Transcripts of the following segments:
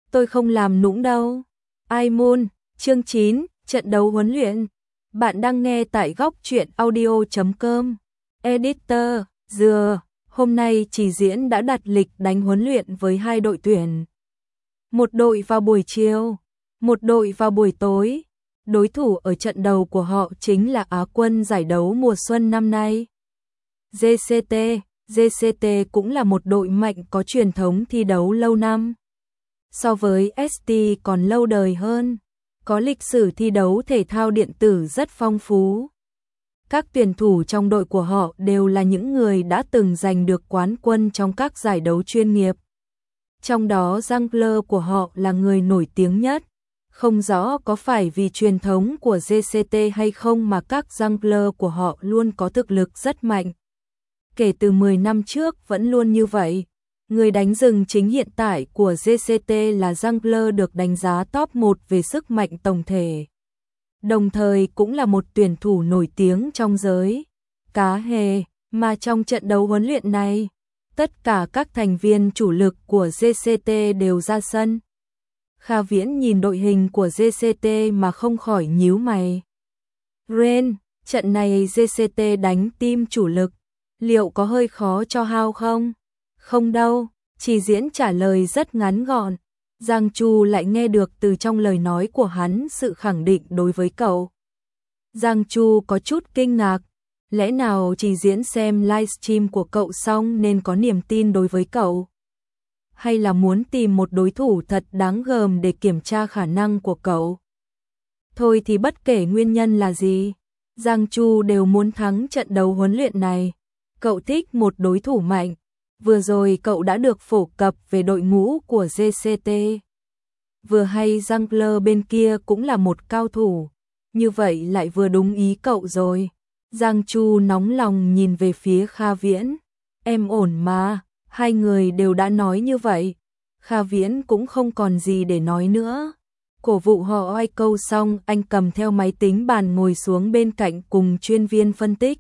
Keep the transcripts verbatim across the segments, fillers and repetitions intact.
tôi không làm nũng đâu. Ai Moon, chương chín, trận đấu huấn luyện. Bạn đang nghe tại góc truyện audio chấm com. Editor, dừa, hôm nay Chỉ Diễn đã đặt lịch đánh huấn luyện với hai đội tuyển. Một đội vào buổi chiều, một đội vào buổi tối. Đối thủ ở trận đầu của họ chính là Á quân giải đấu mùa xuân năm nay. giê xê tê, giê xê tê cũng là một đội mạnh có truyền thống thi đấu lâu năm. So với ét tê còn lâu đời hơn, có lịch sử thi đấu thể thao điện tử rất phong phú. Các tuyển thủ trong đội của họ đều là những người đã từng giành được quán quân trong các giải đấu chuyên nghiệp. Trong đó jungler của họ là người nổi tiếng nhất. Không rõ có phải vì truyền thống của giê xê tê hay không mà các jungler của họ luôn có thực lực rất mạnh. Kể từ mười năm trước vẫn luôn như vậy. Người đánh rừng chính hiện tại của giê xê tê là jungler được đánh giá top một về sức mạnh tổng thể. Đồng thời cũng là một tuyển thủ nổi tiếng trong giới cá hề, mà trong trận đấu huấn luyện này, tất cả các thành viên chủ lực của giê xê tê đều ra sân. Kha Viễn nhìn đội hình của giê xê tê mà không khỏi nhíu mày. Ren, trận này giê xê tê đánh team chủ lực, liệu có hơi khó cho Hao không? Không đâu, Chỉ Diễn trả lời rất ngắn gọn. Giang Chu lại nghe được từ trong lời nói của hắn sự khẳng định đối với cậu. Giang Chu có chút kinh ngạc, lẽ nào Chỉ Diễn xem livestream của cậu xong nên có niềm tin đối với cậu? Hay là muốn tìm một đối thủ thật đáng gờm để kiểm tra khả năng của cậu? Thôi thì bất kể nguyên nhân là gì, Giang Chu đều muốn thắng trận đấu huấn luyện này. Cậu thích một đối thủ mạnh. Vừa rồi cậu đã được phổ cập về đội ngũ của giê xê tê. Vừa hay jungler bên kia cũng là một cao thủ. Như vậy lại vừa đúng ý cậu rồi. Giang Chu nóng lòng nhìn về phía Kha Viễn. Em ổn mà, hai người đều đã nói như vậy. Kha Viễn cũng không còn gì để nói nữa. Cổ vũ họ oai câu xong, anh cầm theo máy tính bàn ngồi xuống bên cạnh cùng chuyên viên phân tích.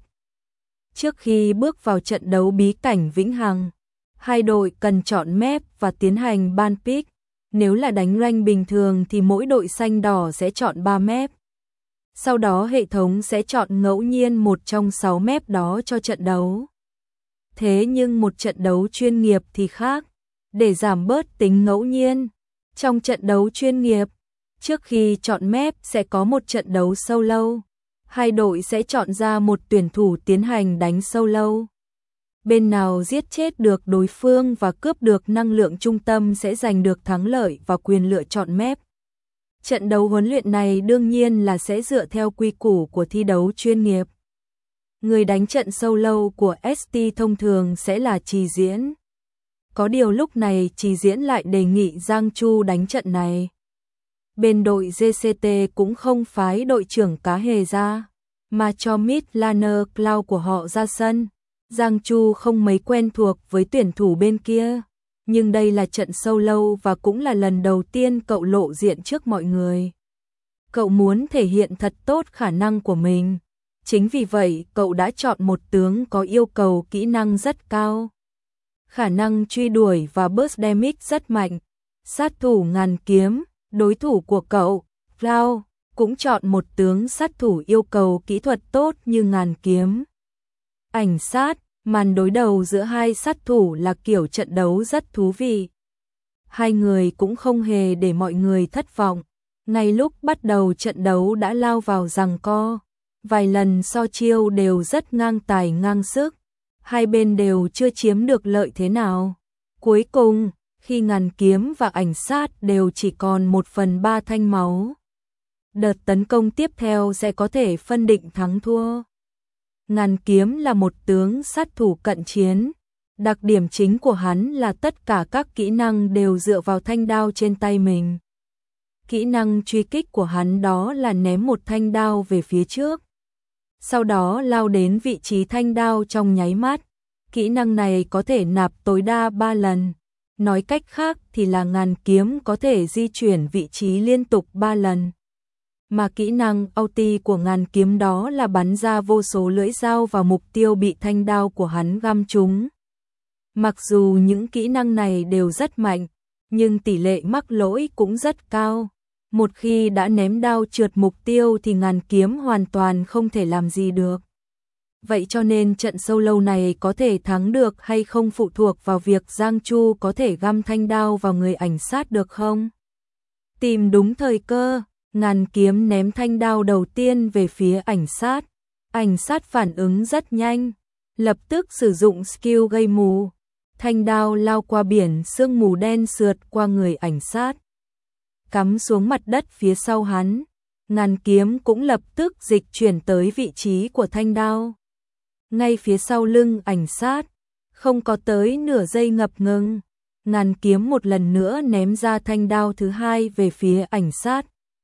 Trước khi bước vào trận đấu bí cảnh Vĩnh Hằng, hai đội cần chọn map và tiến hành ban pick. Nếu là đánh rank bình thường thì mỗi đội xanh đỏ sẽ chọn ba map. Sau đó hệ thống sẽ chọn ngẫu nhiên một trong sáu map đó cho trận đấu. Thế nhưng một trận đấu chuyên nghiệp thì khác. Để giảm bớt tính ngẫu nhiên, trong trận đấu chuyên nghiệp, trước khi chọn map sẽ có một trận đấu solo. Hai đội sẽ chọn ra một tuyển thủ tiến hành đánh solo. Bên nào giết chết được đối phương và cướp được năng lượng trung tâm sẽ giành được thắng lợi và quyền lựa chọn map. Trận đấu huấn luyện này đương nhiên là sẽ dựa theo quy củ của thi đấu chuyên nghiệp. Người đánh trận solo của ét tê thông thường sẽ là Chỉ Diễn. Có điều lúc này Chỉ Diễn lại đề nghị Giang Chu đánh trận này. Bên đội giê xê tê cũng không phái đội trưởng cá hề ra, mà cho mid laner Cloud của họ ra sân. Giang Chu không mấy quen thuộc với tuyển thủ bên kia, nhưng đây là trận solo và cũng là lần đầu tiên cậu lộ diện trước mọi người. Cậu muốn thể hiện thật tốt khả năng của mình. Chính vì vậy cậu đã chọn một tướng có yêu cầu kỹ năng rất cao. Khả năng truy đuổi và burst damage rất mạnh. Sát thủ ngàn kiếm, đối thủ của cậu, Cloud, cũng chọn một tướng sát thủ yêu cầu kỹ thuật tốt như ngàn kiếm. Ảnh sát, màn đối đầu giữa hai sát thủ là kiểu trận đấu rất thú vị. Hai người cũng không hề để mọi người thất vọng. Ngay lúc bắt đầu trận đấu đã lao vào giằng co. Vài lần so chiêu đều rất ngang tài ngang sức. Hai bên đều chưa chiếm được lợi thế nào. Cuối cùng, khi ngàn kiếm và ảnh sát đều chỉ còn một phần ba thanh máu, đợt tấn công tiếp theo sẽ có thể phân định thắng thua. Ngàn kiếm là một tướng sát thủ cận chiến. Đặc điểm chính của hắn là tất cả các kỹ năng đều dựa vào thanh đao trên tay mình. Kỹ năng truy kích của hắn đó là ném một thanh đao về phía trước, sau đó lao đến vị trí thanh đao trong nháy mắt. Kỹ năng này có thể nạp tối đa ba lần. Nói cách khác thì là ngàn kiếm có thể di chuyển vị trí liên tục ba lần. Mà kỹ năng ulti của ngàn kiếm đó là bắn ra vô số lưỡi dao vào mục tiêu bị thanh đao của hắn găm trúng. Mặc dù những kỹ năng này đều rất mạnh, nhưng tỷ lệ mắc lỗi cũng rất cao. Một khi đã ném đao trượt mục tiêu thì ngàn kiếm hoàn toàn không thể làm gì được. Vậy cho nên trận solo này có thể thắng được hay không phụ thuộc vào việc Giang Chu có thể găm thanh đao vào người ảnh sát được không. Tìm đúng thời cơ, ngàn kiếm ném thanh đao đầu tiên về phía ảnh sát. Ảnh sát phản ứng rất nhanh, lập tức sử dụng skill gây mù. Thanh đao lao qua biển sương mù đen sượt qua người ảnh sát, cắm xuống mặt đất phía sau hắn. Ngàn kiếm cũng lập tức dịch chuyển tới vị trí của thanh đao, ngay phía sau lưng ảnh sát. Không có tới nửa giây ngập ngừng, ngàn kiếm một lần nữa ném ra thanh đao thứ hai về phía ảnh sát.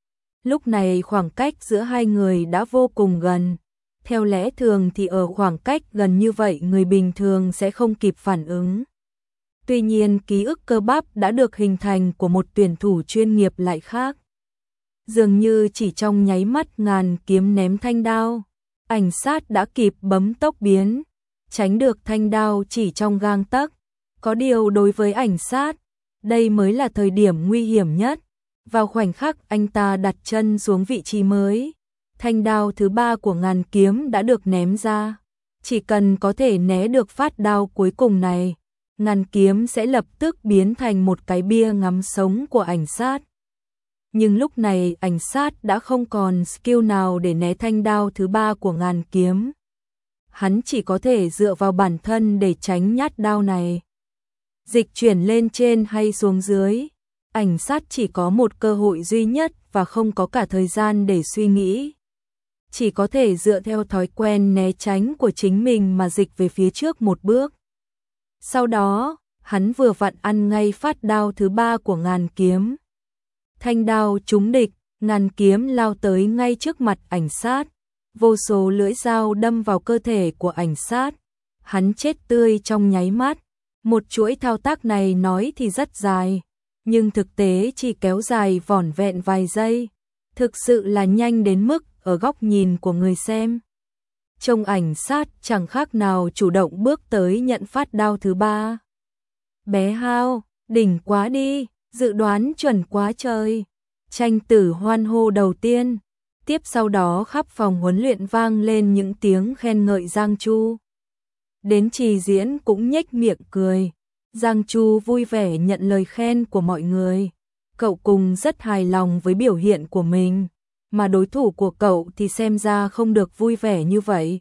Lúc này khoảng cách giữa hai người đã vô cùng gần. Theo lẽ thường thì ở khoảng cách gần như vậy người bình thường sẽ không kịp phản ứng. Tuy nhiên ký ức cơ bắp đã được hình thành của một tuyển thủ chuyên nghiệp lại khác. Dường như chỉ trong nháy mắt ngàn kiếm ném thanh đao, ảnh sát đã kịp bấm tốc biến, tránh được thanh đao chỉ trong gang tấc. Có điều đối với ảnh sát, đây mới là thời điểm nguy hiểm nhất. Vào khoảnh khắc anh ta đặt chân xuống vị trí mới, thanh đao thứ ba của ngàn kiếm đã được ném ra. Chỉ cần có thể né được phát đao cuối cùng này, ngàn kiếm sẽ lập tức biến thành một cái bia ngắm sống của ảnh sát. Nhưng lúc này ảnh sát đã không còn skill nào để né thanh đao thứ ba của ngàn kiếm. Hắn chỉ có thể dựa vào bản thân để tránh nhát đao này. Dịch chuyển lên trên hay xuống dưới, ảnh sát chỉ có một cơ hội duy nhất và không có cả thời gian để suy nghĩ. Chỉ có thể dựa theo thói quen né tránh của chính mình mà dịch về phía trước một bước. Sau đó, hắn vừa vặn ăn ngay phát đao thứ ba của ngàn kiếm. Thanh đao trúng địch, ngàn kiếm lao tới ngay trước mặt ảnh sát. Vô số lưỡi dao đâm vào cơ thể của ảnh sát. Hắn chết tươi trong nháy mắt. Một chuỗi thao tác này nói thì rất dài, nhưng thực tế chỉ kéo dài vỏn vẹn vài giây. Thực sự là nhanh đến mức ở góc nhìn của người xem, trông ảnh sát chẳng khác nào chủ động bước tới nhận phát đao thứ ba. Bé Hao, đỉnh quá đi, dự đoán chuẩn quá trời. Tranh tử hoan hô đầu tiên. Tiếp sau đó khắp phòng huấn luyện vang lên những tiếng khen ngợi Giang Chu. Đến Trì Diễn cũng nhếch miệng cười. Giang Chu vui vẻ nhận lời khen của mọi người. Cậu cùng rất hài lòng với biểu hiện của mình, mà đối thủ của cậu thì xem ra không được vui vẻ như vậy.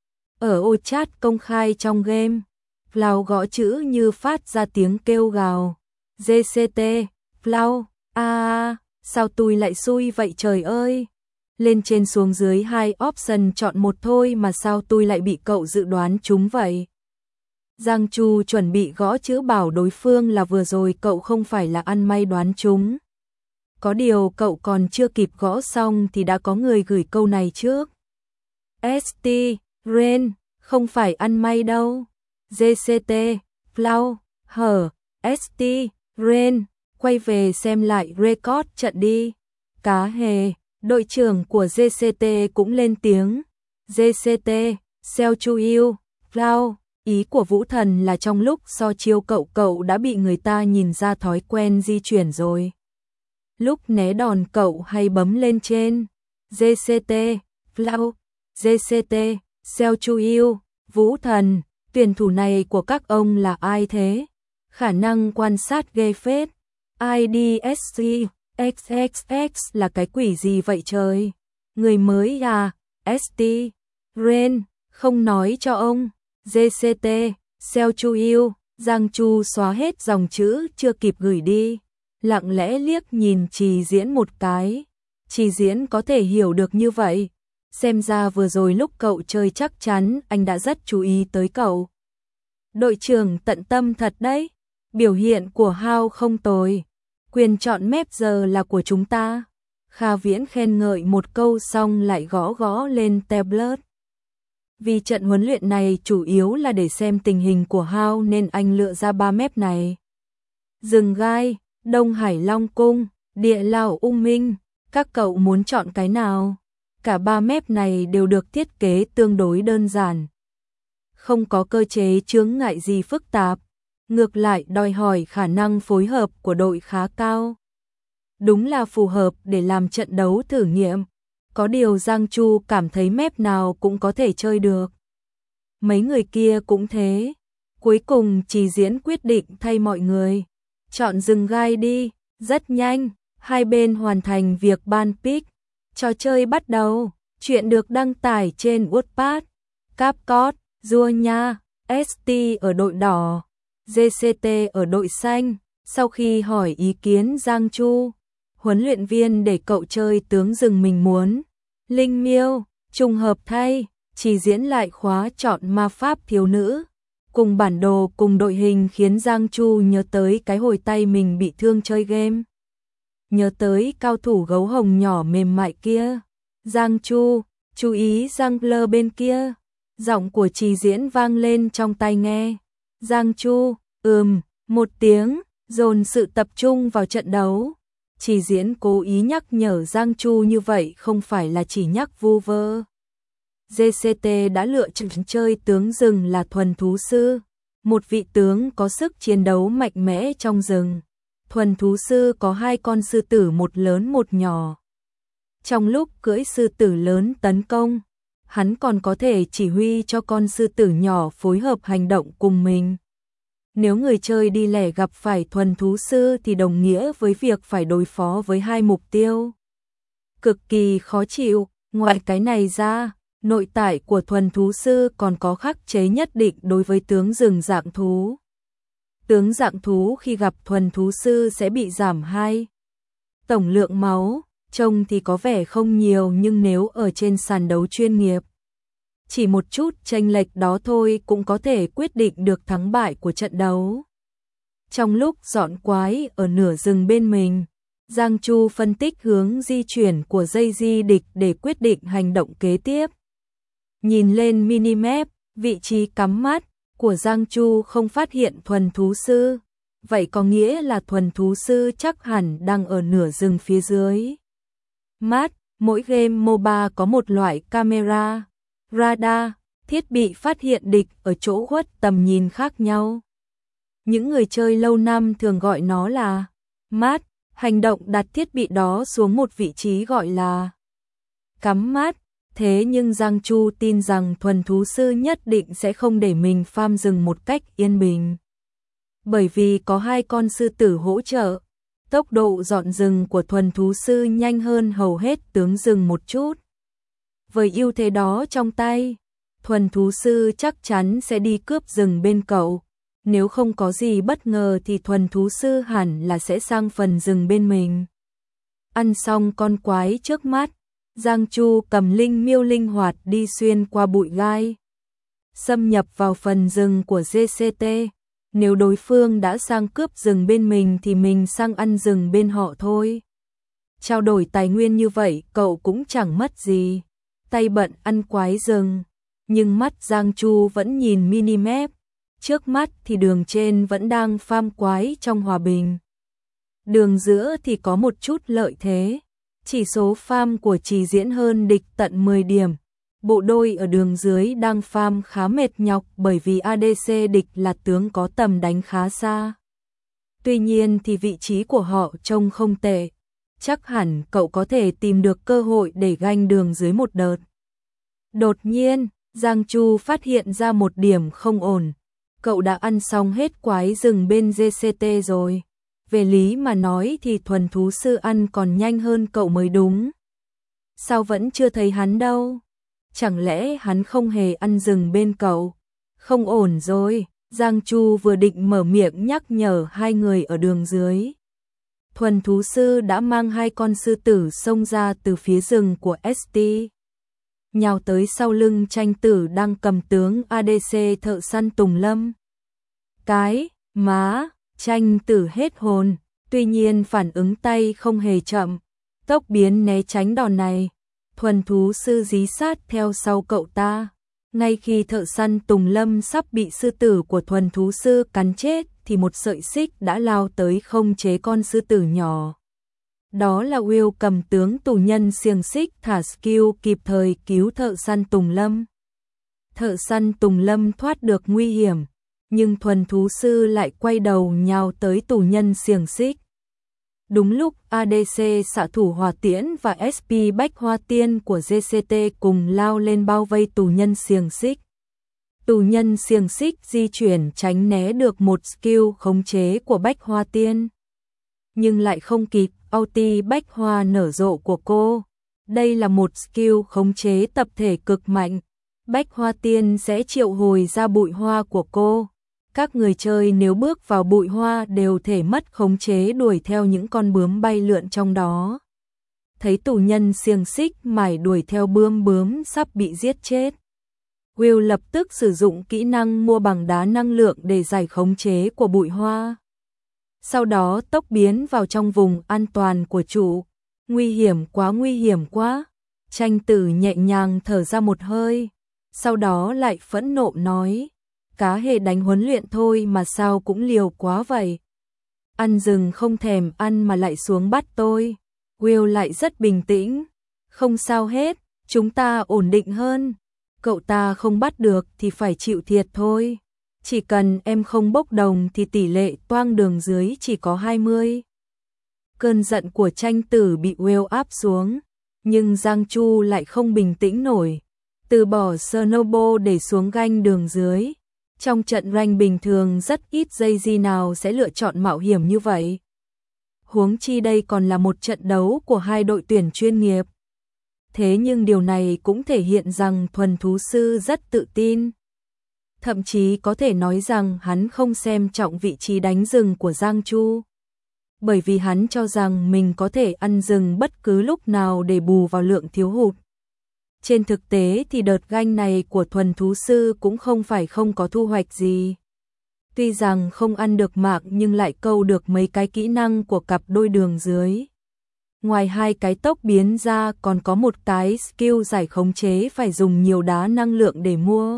Ở ô chat công khai trong game, Flow gõ chữ như phát ra tiếng kêu gào. giê xê tê, Flow, a sao tôi lại xui vậy trời ơi. Lên trên xuống dưới hai option chọn một thôi mà sao tôi lại bị cậu dự đoán trúng vậy. Giang Chu chuẩn bị gõ chữ bảo đối phương là vừa rồi cậu không phải là ăn may đoán trúng. Có điều cậu còn chưa kịp gõ xong thì đã có người gửi câu này trước. ét tê, Ren, không phải ăn may đâu. giê xê tê, Flow, hở, ét tê, Ren, quay về xem lại record trận đi. Cá hề, đội trưởng của giê xê tê cũng lên tiếng. giê xê tê, Seo Chu Yêu, Flow, ý của Vũ Thần là trong lúc so chiêu cậu cậu đã bị người ta nhìn ra thói quen di chuyển rồi. Lúc né đòn cậu hay bấm lên trên. giê xê tê, Flow, giê xê tê, Seo Chu Yêu, Vũ Thần, tuyển thủ này của các ông là ai thế? Khả năng quan sát ghê phết. i đê ét xê, ích ích ích là cái quỷ gì vậy trời? Người mới à? ét tê, Ren, không nói cho ông. giê xê tê, Seo Chu Yêu, Giang Chu xóa hết dòng chữ chưa kịp gửi đi. Lặng lẽ liếc nhìn Trì Diễn một cái. Trì Diễn có thể hiểu được như vậy. Xem ra vừa rồi lúc cậu chơi chắc chắn anh đã rất chú ý tới cậu. Đội trưởng tận tâm thật đấy. Biểu hiện của Hao không tồi. Quyền chọn mép giờ là của chúng ta. Kha Viễn khen ngợi một câu xong lại gõ gõ lên tablet. Vì trận huấn luyện này chủ yếu là để xem tình hình của Hao nên anh lựa ra ba mép này. Rừng gai, Đông Hải Long Cung, Địa Lao Ung Minh, các cậu muốn chọn cái nào? Cả ba mép này đều được thiết kế tương đối đơn giản. Không có cơ chế chướng ngại gì phức tạp. ngược lại đòi hỏi khả năng phối hợp của đội khá cao. Đúng là phù hợp để làm trận đấu thử nghiệm. Có điều Giang Chu cảm thấy map nào cũng có thể chơi được. Mấy người kia cũng thế. Cuối cùng Chỉ Diễn quyết định thay mọi người. Chọn rừng gai đi. Rất nhanh, hai bên hoàn thành việc ban pick. Trò chơi bắt đầu. Chuyện được đăng tải trên Wattpad. Capcom, Rua Nha, ét tê ở đội đỏ, giê xê tê ở đội xanh. Sau khi hỏi ý kiến Giang Chu, huấn luyện viên để cậu chơi tướng rừng mình muốn. Linh Miêu, trùng hợp thay, Chỉ Diễn lại khóa chọn ma pháp thiếu nữ. Cùng bản đồ cùng đội hình khiến Giang Chu nhớ tới cái hồi tay mình bị thương chơi game. Nhớ tới cao thủ gấu hồng nhỏ mềm mại kia. Giang Chu, chú ý Giang Lơ bên kia. Giọng của Chỉ Diễn vang lên trong tai nghe. Giang Chu, ừm, một tiếng, dồn sự tập trung vào trận đấu. Chỉ Diễn cố ý nhắc nhở Giang Chu như vậy không phải là chỉ nhắc vu vơ. giê xê tê đã lựa chọn chơi tướng rừng là thuần thú sư, một vị tướng có sức chiến đấu mạnh mẽ trong rừng. Thuần thú sư có hai con sư tử một lớn một nhỏ. Trong lúc cưỡi sư tử lớn tấn công, hắn còn có thể chỉ huy cho con sư tử nhỏ phối hợp hành động cùng mình. Nếu người chơi đi lẻ gặp phải thuần thú sư thì đồng nghĩa với việc phải đối phó với hai mục tiêu. Cực kỳ khó chịu, ngoài cái này ra, nội tại của thuần thú sư còn có khắc chế nhất định đối với tướng rừng dạng thú. Tướng dạng thú khi gặp thuần thú sư sẽ bị giảm hai. Tổng lượng máu, trông thì có vẻ không nhiều nhưng nếu ở trên sàn đấu chuyên nghiệp, chỉ một chút chênh lệch đó thôi cũng có thể quyết định được thắng bại của trận đấu. Trong lúc dọn quái ở nửa rừng bên mình, Giang Chu phân tích hướng di chuyển của dây di địch để quyết định hành động kế tiếp. Nhìn lên minimap, vị trí cắm mắt của Giang Chu không phát hiện thuần thú sư. Vậy có nghĩa là thuần thú sư chắc hẳn đang ở nửa rừng phía dưới. Mát, mỗi game MOBA có một loại camera, radar, thiết bị phát hiện địch ở chỗ khuất tầm nhìn khác nhau. Những người chơi lâu năm thường gọi nó là mát, hành động đặt thiết bị đó xuống một vị trí gọi là cắm mát. Thế nhưng Giang Chu tin rằng thuần thú sư nhất định sẽ không để mình farm rừng một cách yên bình. Bởi vì có hai con sư tử hỗ trợ, tốc độ dọn rừng của thuần thú sư nhanh hơn hầu hết tướng rừng một chút. Với ưu thế đó trong tay, thuần thú sư chắc chắn sẽ đi cướp rừng bên cậu. Nếu không có gì bất ngờ thì thuần thú sư hẳn là sẽ sang phần rừng bên mình. Ăn xong con quái trước mắt, Giang Chu cầm linh miêu linh hoạt đi xuyên qua bụi gai, xâm nhập vào phần rừng của giê xê tê. Nếu đối phương đã sang cướp rừng bên mình thì mình sang ăn rừng bên họ thôi. Trao đổi tài nguyên như vậy cậu cũng chẳng mất gì. Tay bận ăn quái rừng, nhưng mắt Giang Chu vẫn nhìn minimap. Trước mắt thì đường trên vẫn đang farm quái trong hòa bình. Đường giữa thì có một chút lợi thế. Chỉ số farm của Chỉ Diễn hơn địch tận mười điểm. Bộ đôi ở đường dưới đang farm khá mệt nhọc bởi vì a đê xê địch là tướng có tầm đánh khá xa. Tuy nhiên thì vị trí của họ trông không tệ. Chắc hẳn cậu có thể tìm được cơ hội để ganh đường dưới một đợt. Đột nhiên, Giang Chu phát hiện ra một điểm không ổn. Cậu đã ăn xong hết quái rừng bên giê xê tê rồi. Về lý mà nói thì thuần thú sư ăn còn nhanh hơn cậu mới đúng. Sao vẫn chưa thấy hắn đâu? Chẳng lẽ hắn không hề ăn rừng bên cậu? Không ổn rồi. Giang Chu vừa định mở miệng nhắc nhở hai người ở đường dưới. Thuần thú sư đã mang hai con sư tử xông ra từ phía rừng của ét tê. Nhào tới sau lưng tranh tử đang cầm tướng a đê xê thợ săn Tùng Lâm. Cái, má, tranh tử hết hồn, tuy nhiên phản ứng tay không hề chậm, tốc biến né tránh đòn này. Thuần thú sư dí sát theo sau cậu ta. Ngay khi thợ săn Tùng Lâm sắp bị sư tử của thuần thú sư cắn chết thì một sợi xích đã lao tới không chế con sư tử nhỏ. Đó là Will cầm tướng tù nhân xiềng xích thả skill kịp thời cứu thợ săn Tùng Lâm. Thợ săn Tùng Lâm thoát được nguy hiểm, nhưng thuần thú sư lại quay đầu nhào tới tù nhân xiềng xích. Đúng lúc a đê xê xạ thủ hỏa tiễn và ét pê Bách Hoa Tiên của giê xê tê cùng lao lên bao vây tù nhân xiềng xích. Tù nhân xiềng xích di chuyển tránh né được một skill khống chế của Bách Hoa Tiên, nhưng lại không kịp ulti Bách Hoa nở rộ của cô. Đây là một skill khống chế tập thể cực mạnh. Bách Hoa Tiên sẽ triệu hồi ra bụi hoa của cô. Các người chơi nếu bước vào bụi hoa đều thể mất khống chế đuổi theo những con bướm bay lượn trong đó. Thấy tù nhân xiềng xích mải đuổi theo bướm bướm sắp bị giết chết, Will lập tức sử dụng kỹ năng mua bằng đá năng lượng để giải khống chế của bụi hoa. Sau đó tốc biến vào trong vùng an toàn của chủ. Nguy hiểm quá, nguy hiểm quá. Tranh Tử nhẹ nhàng thở ra một hơi, sau đó lại phẫn nộ nói, cá hề đánh huấn luyện thôi mà sao cũng liều quá vậy. Ăn rừng không thèm ăn mà lại xuống bắt tôi. Will lại rất bình tĩnh, không sao hết, chúng ta ổn định hơn. Cậu ta không bắt được thì phải chịu thiệt thôi. Chỉ cần em không bốc đồng thì tỷ lệ toang đường dưới chỉ có hai mươi. Cơn giận của Tranh Tử bị Will áp xuống, nhưng Giang Chu lại không bình tĩnh nổi. Từ bỏ Snowball để xuống ganh đường dưới. Trong trận rank bình thường rất ít giây gì nào sẽ lựa chọn mạo hiểm như vậy. Huống chi đây còn là một trận đấu của hai đội tuyển chuyên nghiệp. Thế nhưng điều này cũng thể hiện rằng thuần thú sư rất tự tin. Thậm chí có thể nói rằng hắn không xem trọng vị trí đánh rừng của Giang Chu. Bởi vì hắn cho rằng mình có thể ăn rừng bất cứ lúc nào để bù vào lượng thiếu hụt. Trên thực tế thì đợt ganh này của thuần thú sư cũng không phải không có thu hoạch gì. Tuy rằng không ăn được mạng nhưng lại câu được mấy cái kỹ năng của cặp đôi đường dưới. Ngoài hai cái tốc biến ra còn có một cái skill giải khống chế phải dùng nhiều đá năng lượng để mua.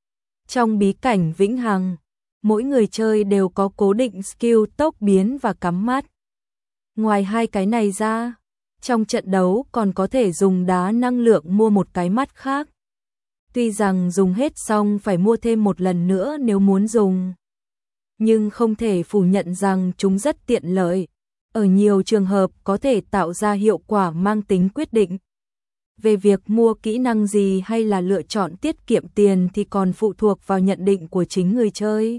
Trong bí cảnh vĩnh hằng, mỗi người chơi đều có cố định skill tốc biến và cắm mắt. Ngoài hai cái này ra, trong trận đấu còn có thể dùng đá năng lượng mua một cái mắt khác. Tuy rằng dùng hết xong phải mua thêm một lần nữa nếu muốn dùng, nhưng không thể phủ nhận rằng chúng rất tiện lợi. Ở nhiều trường hợp có thể tạo ra hiệu quả mang tính quyết định. Về việc mua kỹ năng gì hay là lựa chọn tiết kiệm tiền thì còn phụ thuộc vào nhận định của chính người chơi.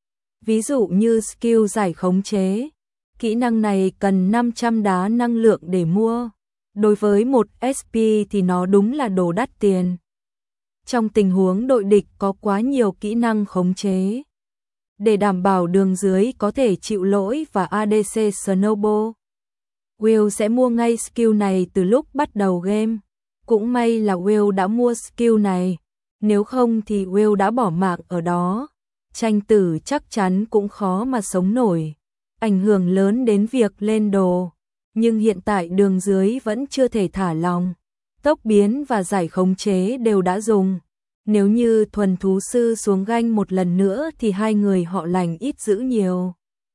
Ví dụ như skill giải khống chế, kỹ năng này cần năm trăm đá năng lượng để mua. Đối với một ét pê thì nó đúng là đồ đắt tiền. Trong tình huống đội địch có quá nhiều kỹ năng khống chế, để đảm bảo đường dưới có thể chịu lỗi và a đê xê Snowball, Will sẽ mua ngay skill này từ lúc bắt đầu game. Cũng may là Will đã mua skill này, nếu không thì Will đã bỏ mạng ở đó. Tranh Tử chắc chắn cũng khó mà sống nổi, ảnh hưởng lớn đến việc lên đồ. Nhưng hiện tại đường dưới vẫn chưa thể thả lòng, tốc biến và giải khống chế đều đã dùng. Nếu như thuần thú sư xuống ganh một lần nữa thì hai người họ lành ít dữ nhiều.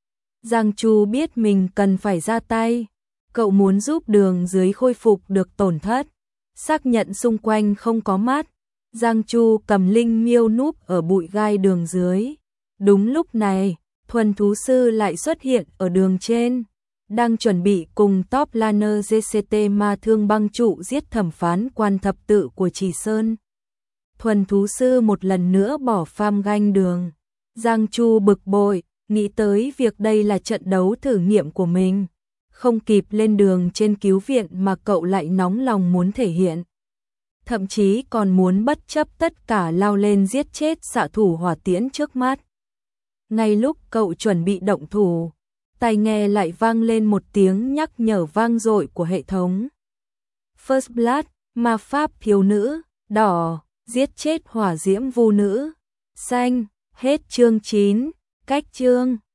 Giang Chu biết mình cần phải ra tay. Cậu muốn giúp đường dưới khôi phục được tổn thất. Xác nhận xung quanh không có mát, Giang Chu cầm linh miêu núp ở bụi gai đường dưới. Đúng lúc này, thuần thú sư lại xuất hiện ở đường trên, đang chuẩn bị cùng top laner giê xê tê ma thương băng trụ giết thẩm phán quan thập tự của Trì Sơn. Thuần thú sư một lần nữa bỏ farm ganh đường. Giang Chu bực bội, nghĩ tới việc đây là trận đấu thử nghiệm của mình. Không kịp lên đường trên cứu viện mà cậu lại nóng lòng muốn thể hiện. Thậm chí còn muốn bất chấp tất cả lao lên giết chết xạ thủ hỏa tiễn trước mắt. Ngay lúc cậu chuẩn bị động thủ, tai nghe lại vang lên một tiếng nhắc nhở vang dội của hệ thống. First Blood, ma pháp thiếu nữ, đỏ, giết chết hỏa diễm vu nữ, xanh. Hết chương chín, cách chương.